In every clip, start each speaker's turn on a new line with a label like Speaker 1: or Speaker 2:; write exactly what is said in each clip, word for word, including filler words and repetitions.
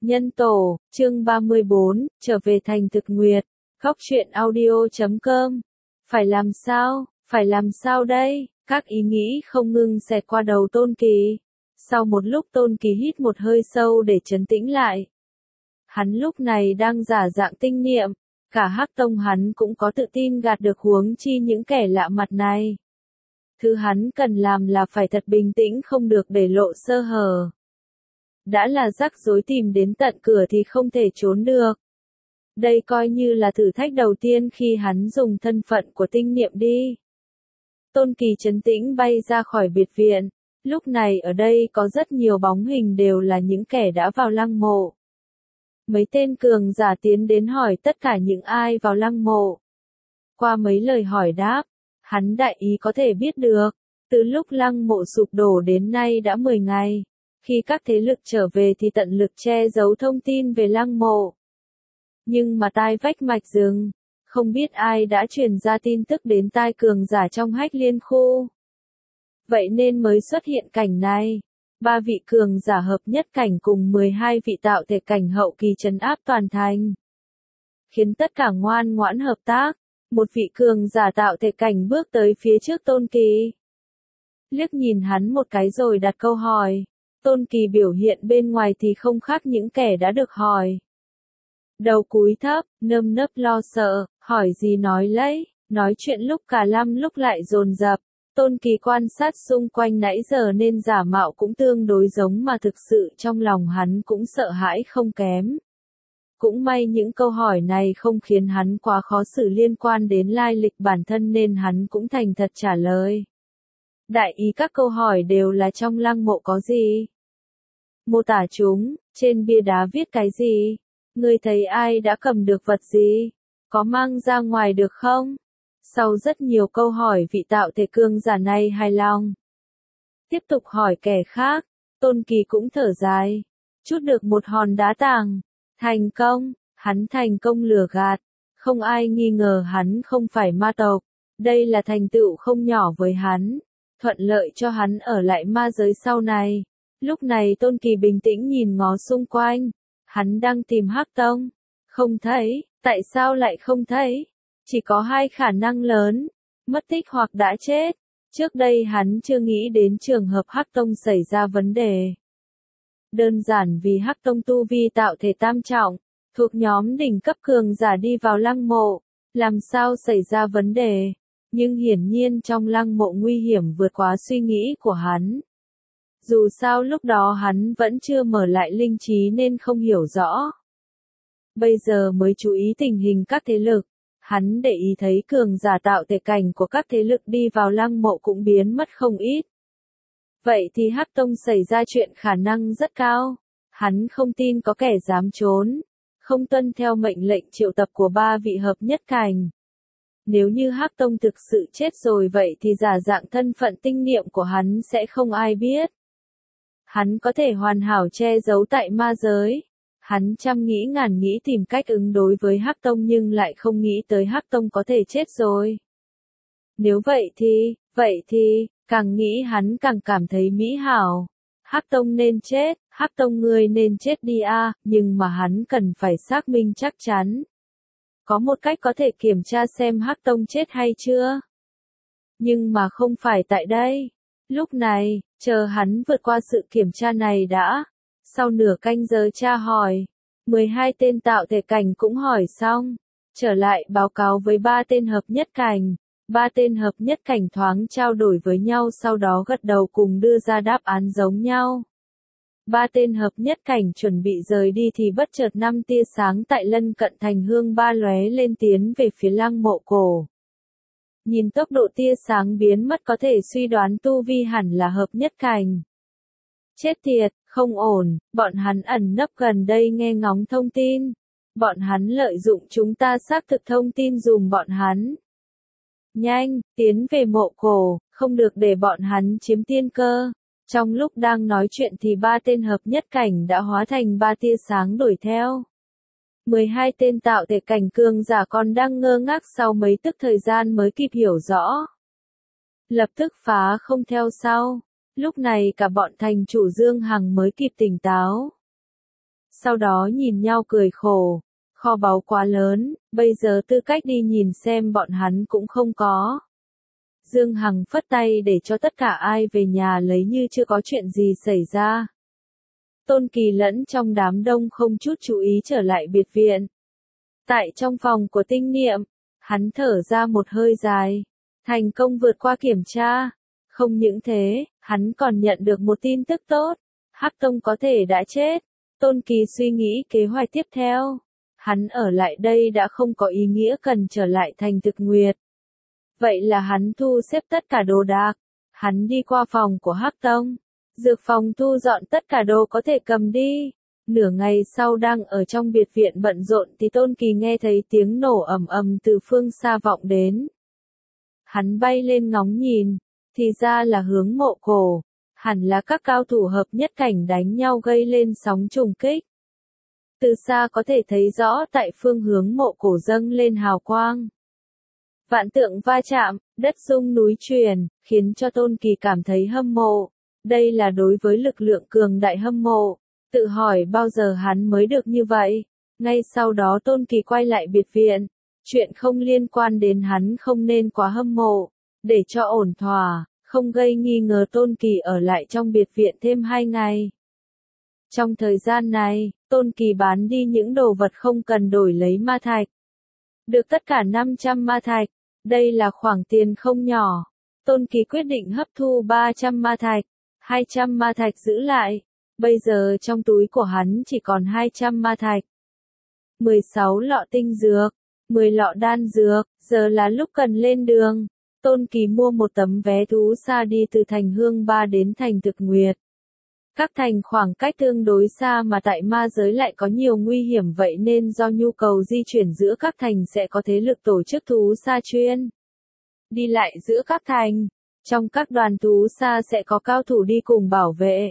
Speaker 1: Nhân tổ, chương ba mươi bốn, trở về thành thực nguyệt, góc truyện audio chấm com. Phải làm sao, phải làm sao đây? Các ý nghĩ không ngừng xẹt qua đầu Tôn Kỳ. Sau một lúc Tôn Kỳ hít một hơi sâu để trấn tĩnh lại. Hắn lúc này đang giả dạng tinh niệm, cả Hắc Tông hắn cũng có tự tin gạt được huống chi những kẻ lạ mặt này. Thứ hắn cần làm là phải thật bình tĩnh, không được để lộ sơ hở. Đã là rắc rối tìm đến tận cửa thì không thể trốn được. Đây coi như là thử thách đầu tiên khi hắn dùng thân phận của tinh niệm đi. Tôn Kỳ trấn tĩnh bay ra khỏi biệt viện. Lúc này ở đây có rất nhiều bóng hình, đều là những kẻ đã vào lăng mộ. Mấy tên cường giả tiến đến hỏi tất cả những ai vào lăng mộ. Qua mấy lời hỏi đáp, hắn đại ý có thể biết được, từ lúc lăng mộ sụp đổ đến nay đã mười ngày. Khi các thế lực trở về thì tận lực che giấu thông tin về lăng mộ. Nhưng mà tai vách mạch rừng, không biết ai đã truyền ra tin tức đến tai cường giả trong Hách Liên khu. Vậy nên mới xuất hiện cảnh này. Ba vị cường giả hợp nhất cảnh cùng mười hai vị tạo thể cảnh hậu kỳ trấn áp toàn thành. Khiến tất cả ngoan ngoãn hợp tác. Một vị cường giả tạo thể cảnh bước tới phía trước Tôn Kỳ. Liếc nhìn hắn một cái rồi đặt câu hỏi. Tôn Kỳ biểu hiện bên ngoài thì không khác những kẻ đã được hỏi. Đầu cúi thấp, nơm nớp lo sợ, hỏi gì nói lấy, nói chuyện lúc cả lăm lúc lại dồn dập. Tôn Kỳ quan sát xung quanh nãy giờ nên giả mạo cũng tương đối giống, mà thực sự trong lòng hắn cũng sợ hãi không kém. Cũng may những câu hỏi này không khiến hắn quá khó xử liên quan đến lai lịch bản thân nên hắn cũng thành thật trả lời. Đại ý các câu hỏi đều là trong lăng mộ có gì? Mô tả chúng, trên bia đá viết cái gì? Ngươi thấy ai đã cầm được vật gì? Có mang ra ngoài được không? Sau rất nhiều câu hỏi, vị tạo thể cường giả này hài lòng. Tiếp tục hỏi kẻ khác, Tôn Kỳ cũng thở dài. Chút được một hòn đá tàng. Thành công, hắn thành công lừa gạt. Không ai nghi ngờ hắn không phải ma tộc. Đây là thành tựu không nhỏ với hắn. Thuận lợi cho hắn ở lại ma giới sau này. Lúc này Tôn Kỳ bình tĩnh nhìn ngó xung quanh. Hắn đang tìm Hắc Tông. Không thấy, tại sao lại không thấy? Chỉ có hai khả năng lớn. Mất tích hoặc đã chết. Trước đây hắn chưa nghĩ đến trường hợp Hắc Tông xảy ra vấn đề. Đơn giản vì Hắc Tông tu vi tạo thể tam trọng, thuộc nhóm đỉnh cấp cường giả đi vào lăng mộ. Làm sao xảy ra vấn đề? Nhưng hiển nhiên trong lăng mộ nguy hiểm vượt quá suy nghĩ của hắn. Dù sao lúc đó hắn vẫn chưa mở lại linh trí nên không hiểu rõ. Bây giờ mới chú ý tình hình các thế lực, hắn để ý thấy cường giả tạo thể cảnh của các thế lực đi vào lăng mộ cũng biến mất không ít. Vậy thì Hắc Tông xảy ra chuyện khả năng rất cao. Hắn không tin có kẻ dám trốn, không tuân theo mệnh lệnh triệu tập của ba vị hợp nhất cảnh. Nếu như Hắc Tông thực sự chết rồi vậy thì giả dạng thân phận tinh niệm của hắn sẽ không ai biết. Hắn có thể hoàn hảo che giấu tại ma giới. Hắn trăm nghĩ ngàn nghĩ tìm cách ứng đối với Hắc Tông nhưng lại không nghĩ tới Hắc Tông có thể chết rồi. Nếu vậy thì, vậy thì, càng nghĩ hắn càng cảm thấy mỹ hảo. Hắc Tông nên chết, Hắc Tông ngươi nên chết đi a, nhưng mà hắn cần phải xác minh chắc chắn. Có một cách có thể kiểm tra xem Hắc Tông chết hay chưa. Nhưng mà không phải tại đây. Lúc này, chờ hắn vượt qua sự kiểm tra này đã. Sau nửa canh giờ tra hỏi, mười hai tên tạo thể cảnh cũng hỏi xong. Trở lại báo cáo với ba tên hợp nhất cảnh. Ba tên hợp nhất cảnh thoáng trao đổi với nhau sau đó gật đầu cùng đưa ra đáp án giống nhau. Ba tên hợp nhất cảnh chuẩn bị rời đi thì bất chợt năm tia sáng tại lân cận thành hương ba lóe lên tiến về phía lăng mộ cổ. Nhìn tốc độ tia sáng biến mất có thể suy đoán tu vi hẳn là hợp nhất cảnh. Chết tiệt, không ổn, bọn hắn ẩn nấp gần đây nghe ngóng thông tin. Bọn hắn lợi dụng chúng ta xác thực thông tin dùm bọn hắn. Nhanh, tiến về mộ cổ, không được để bọn hắn chiếm tiên cơ. Trong lúc đang nói chuyện thì ba tên hợp nhất cảnh đã hóa thành ba tia sáng đuổi theo. mười hai tên tạo thể cảnh cường giả còn đang ngơ ngác sau mấy tức thời gian mới kịp hiểu rõ. Lập tức phá không theo sau. Lúc này cả bọn thành chủ Dương Hằng mới kịp tỉnh táo. Sau đó nhìn nhau cười khổ. Kho báu quá lớn, bây giờ tư cách đi nhìn xem bọn hắn cũng không có. Dương Hằng phất tay để cho tất cả ai về nhà lấy như chưa có chuyện gì xảy ra. Tôn Kỳ lẫn trong đám đông không chút chú ý trở lại biệt viện. Tại trong phòng của Tinh Niệm, hắn thở ra một hơi dài. Thành công vượt qua kiểm tra. Không những thế, hắn còn nhận được một tin tức tốt. Hắc Tông có thể đã chết. Tôn Kỳ suy nghĩ kế hoạch tiếp theo. Hắn ở lại đây đã không có ý nghĩa cần trở lại thành Thực Nguyệt. Vậy là hắn thu xếp tất cả đồ đạc. Hắn đi qua phòng của Hắc Tông. Dược phòng thu dọn tất cả đồ có thể cầm đi. Nửa ngày sau đang ở trong biệt viện bận rộn thì Tôn Kỳ nghe thấy tiếng nổ ầm ầm từ phương xa vọng đến. Hắn bay lên ngóng nhìn, thì ra là hướng Mộ Cổ. Hẳn là các cao thủ hợp nhất cảnh đánh nhau gây lên sóng trùng kích. Từ xa có thể thấy rõ tại phương hướng Mộ Cổ dâng lên hào quang. Vạn tượng va chạm, đất rung núi chuyển, khiến cho Tôn Kỳ cảm thấy hâm mộ. Đây là đối với lực lượng cường đại hâm mộ. Tự hỏi bao giờ hắn mới được như vậy. Ngay sau đó Tôn Kỳ quay lại biệt viện. Chuyện không liên quan đến hắn không nên quá hâm mộ. Để cho ổn thỏa, không gây nghi ngờ Tôn Kỳ ở lại trong biệt viện thêm hai ngày. Trong thời gian này, Tôn Kỳ bán đi những đồ vật không cần đổi lấy ma thạch. Được tất cả năm trăm ma thạch. Đây là khoản tiền không nhỏ. Tôn Kỳ quyết định hấp thu ba trăm ma thạch. hai trăm ma thạch giữ lại. Bây giờ trong túi của hắn chỉ còn hai trăm ma thạch. mười sáu lọ tinh dược, mười lọ đan dược, giờ là lúc cần lên đường. Tôn Kỳ mua một tấm vé thú xa đi từ thành Hương Ba đến thành Thực Nguyệt. Các thành khoảng cách tương đối xa mà tại ma giới lại có nhiều nguy hiểm vậy nên do nhu cầu di chuyển giữa các thành sẽ có thế lực tổ chức thú xa chuyên. Đi lại giữa các thành, trong các đoàn thú xa sẽ có cao thủ đi cùng bảo vệ.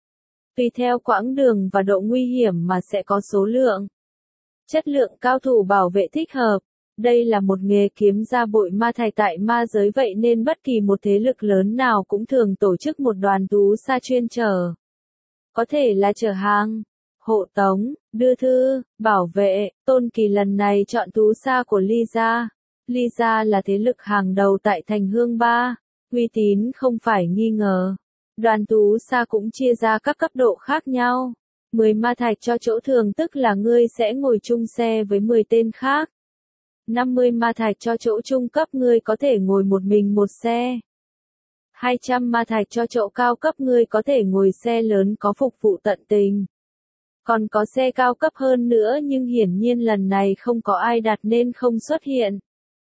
Speaker 1: Tùy theo quãng đường và độ nguy hiểm mà sẽ có số lượng, chất lượng cao thủ bảo vệ thích hợp. Đây là một nghề kiếm ra bội ma thạch tại ma giới vậy nên bất kỳ một thế lực lớn nào cũng thường tổ chức một đoàn thú xa chuyên chở. Có thể là chở hàng, hộ tống, đưa thư, bảo vệ. Tôn Kỳ lần này chọn thú xa của Ly Gia. Ly Gia là thế lực hàng đầu tại thành Hương Ba, uy tín không phải nghi ngờ. Đoàn thú xa cũng chia ra các cấp độ khác nhau. mười ma thạch cho chỗ thường tức là ngươi sẽ ngồi chung xe với mười tên khác. năm mươi ma thạch cho chỗ trung cấp ngươi có thể ngồi một mình một xe. hai trăm ma thạch cho chỗ cao cấp ngươi có thể ngồi xe lớn có phục vụ tận tình. Còn có xe cao cấp hơn nữa nhưng hiển nhiên lần này không có ai đặt nên không xuất hiện.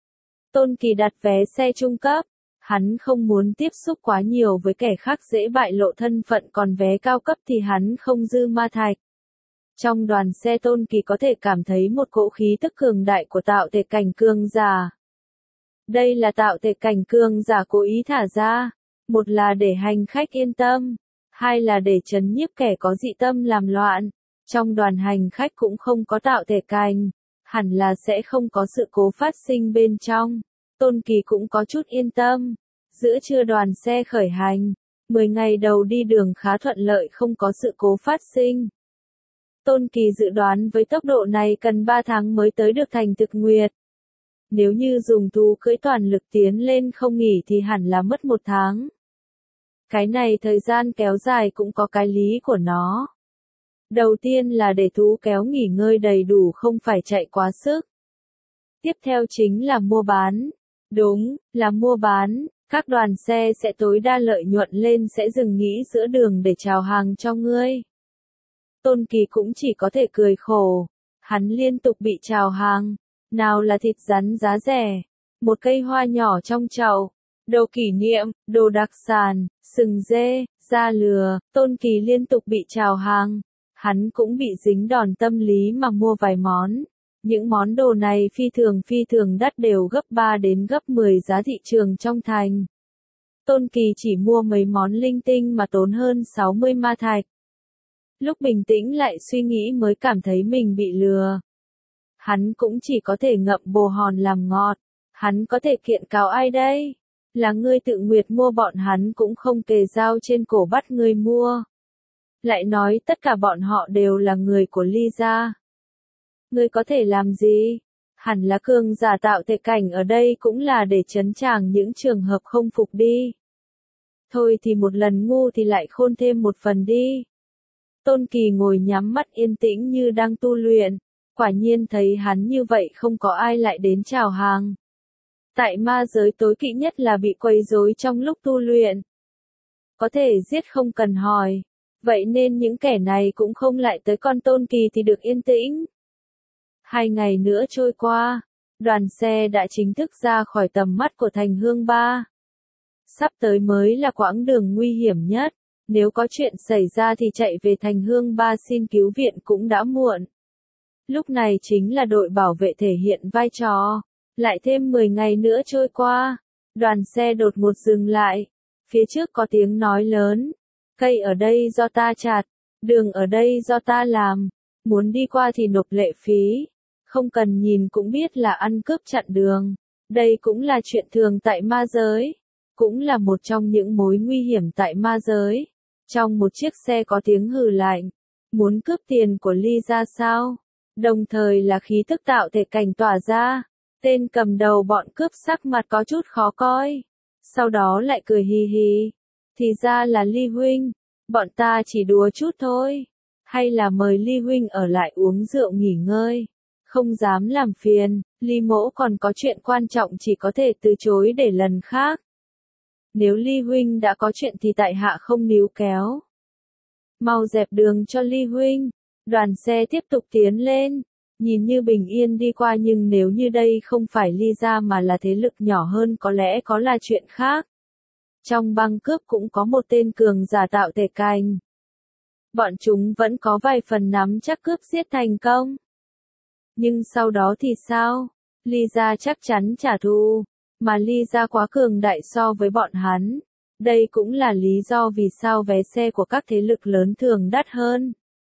Speaker 1: Tôn Kỳ đặt vé xe trung cấp. Hắn không muốn tiếp xúc quá nhiều với kẻ khác dễ bại lộ thân phận còn vé cao cấp thì hắn không dư ma thạch. Trong đoàn xe Tôn Kỳ có thể cảm thấy một cỗ khí tức cường đại của tạo thể cảnh cường giả. Đây là tạo thể cảnh cường giả cố ý thả ra. Một là để hành khách yên tâm. Hai là để trấn nhiếp kẻ có dị tâm làm loạn. Trong đoàn hành khách cũng không có tạo thể cảnh. Hẳn là sẽ không có sự cố phát sinh bên trong. Tôn Kỳ cũng có chút yên tâm. Giữa trưa đoàn xe khởi hành. mười ngày đầu đi đường khá thuận lợi không có sự cố phát sinh. Tôn Kỳ dự đoán với tốc độ này cần ba tháng mới tới được thành Thực Nguyệt. Nếu như dùng thú cưỡi toàn lực tiến lên không nghỉ thì hẳn là mất một tháng. Cái này thời gian kéo dài cũng có cái lý của nó. Đầu tiên là để thú kéo nghỉ ngơi đầy đủ không phải chạy quá sức. Tiếp theo chính là mua bán. Đúng, là mua bán. Các đoàn xe sẽ tối đa lợi nhuận lên sẽ dừng nghỉ giữa đường để chào hàng cho ngươi. Tôn Kỳ cũng chỉ có thể cười khổ. Hắn liên tục bị chào hàng. Nào là thịt rắn giá rẻ, một cây hoa nhỏ trong chậu, đồ kỷ niệm, đồ đặc sản, sừng dê, da lừa. Tôn Kỳ liên tục bị chào hàng. Hắn cũng bị dính đòn tâm lý mà mua vài món. Những món đồ này phi thường phi thường đắt đều gấp ba đến gấp mười giá thị trường trong thành. Tôn Kỳ chỉ mua mấy món linh tinh mà tốn hơn sáu mươi ma thạch. Lúc bình tĩnh lại suy nghĩ mới cảm thấy mình bị lừa. Hắn cũng chỉ có thể ngậm bồ hòn làm ngọt. Hắn có thể kiện cáo ai đây? Là ngươi tự nguyệt mua bọn hắn cũng không kề dao trên cổ bắt ngươi mua. lại nói tất cả bọn họ đều là người của Ly gia. Ngươi có thể làm gì? Hẳn là cường giả tạo thể cảnh ở đây cũng là để trấn tràng những trường hợp không phục đi. Thôi thì một lần ngu thì lại khôn thêm một phần đi. Tôn Kỳ ngồi nhắm mắt yên tĩnh như đang tu luyện, quả nhiên thấy hắn như vậy không có ai lại đến chào hàng. Tại ma giới tối kỵ nhất là bị quấy rối trong lúc tu luyện. Có thể giết không cần hỏi, vậy nên những kẻ này cũng không lại tới, con Tôn Kỳ thì được yên tĩnh. Hai ngày nữa trôi qua, đoàn xe đã chính thức ra khỏi tầm mắt của Thành Hương Ba. Sắp tới mới là quãng đường nguy hiểm nhất, nếu có chuyện xảy ra thì chạy về Thành Hương Ba xin cứu viện cũng đã muộn. Lúc này chính là đội bảo vệ thể hiện vai trò. Lại thêm mười ngày nữa trôi qua, đoàn xe đột ngột dừng lại. Phía trước có tiếng nói lớn, cây ở đây do ta chặt, đường ở đây do ta làm, muốn đi qua thì nộp lệ phí, không cần nhìn cũng biết là ăn cướp chặn đường. Đây cũng là chuyện thường tại ma giới, cũng là một trong những mối nguy hiểm tại ma giới. Trong một chiếc xe có tiếng hừ lạnh, muốn cướp tiền của Ly gia sao? Đồng thời là khí tức tạo thể cảnh tỏa ra. Tên cầm đầu bọn cướp sắc mặt có chút khó coi, sau đó lại cười hì hì. Thì ra là Ly huynh, bọn ta chỉ đùa chút thôi, hay là mời Ly huynh ở lại uống rượu nghỉ ngơi, không dám làm phiền, Ly mỗ còn có chuyện quan trọng chỉ có thể từ chối để lần khác. Nếu Ly huynh đã có chuyện thì tại hạ không níu kéo. Mau dẹp đường cho Ly huynh, đoàn xe tiếp tục tiến lên. Nhìn như bình yên đi qua nhưng nếu như đây không phải Ly gia mà là thế lực nhỏ hơn có lẽ có là chuyện khác. Trong băng cướp cũng có một tên cường giả tạo thể cảnh. Bọn chúng vẫn có vài phần nắm chắc cướp giết thành công. Nhưng sau đó thì sao? Ly gia chắc chắn trả thù, mà Ly gia quá cường đại so với bọn hắn. Đây cũng là lý do vì sao vé xe của các thế lực lớn thường đắt hơn.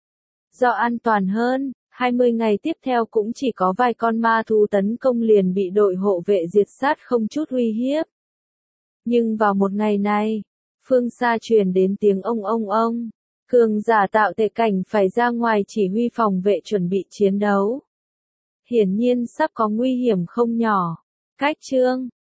Speaker 1: Do an toàn hơn. hai mươi ngày tiếp theo cũng chỉ có vài con ma thú tấn công liền bị đội hộ vệ diệt sát không chút uy hiếp. Nhưng vào một ngày này, phương xa truyền đến tiếng ông ông ông, cường giả tạo thể cảnh phải ra ngoài chỉ huy phòng vệ chuẩn bị chiến đấu. Hiển nhiên sắp có nguy hiểm không nhỏ. Cách chương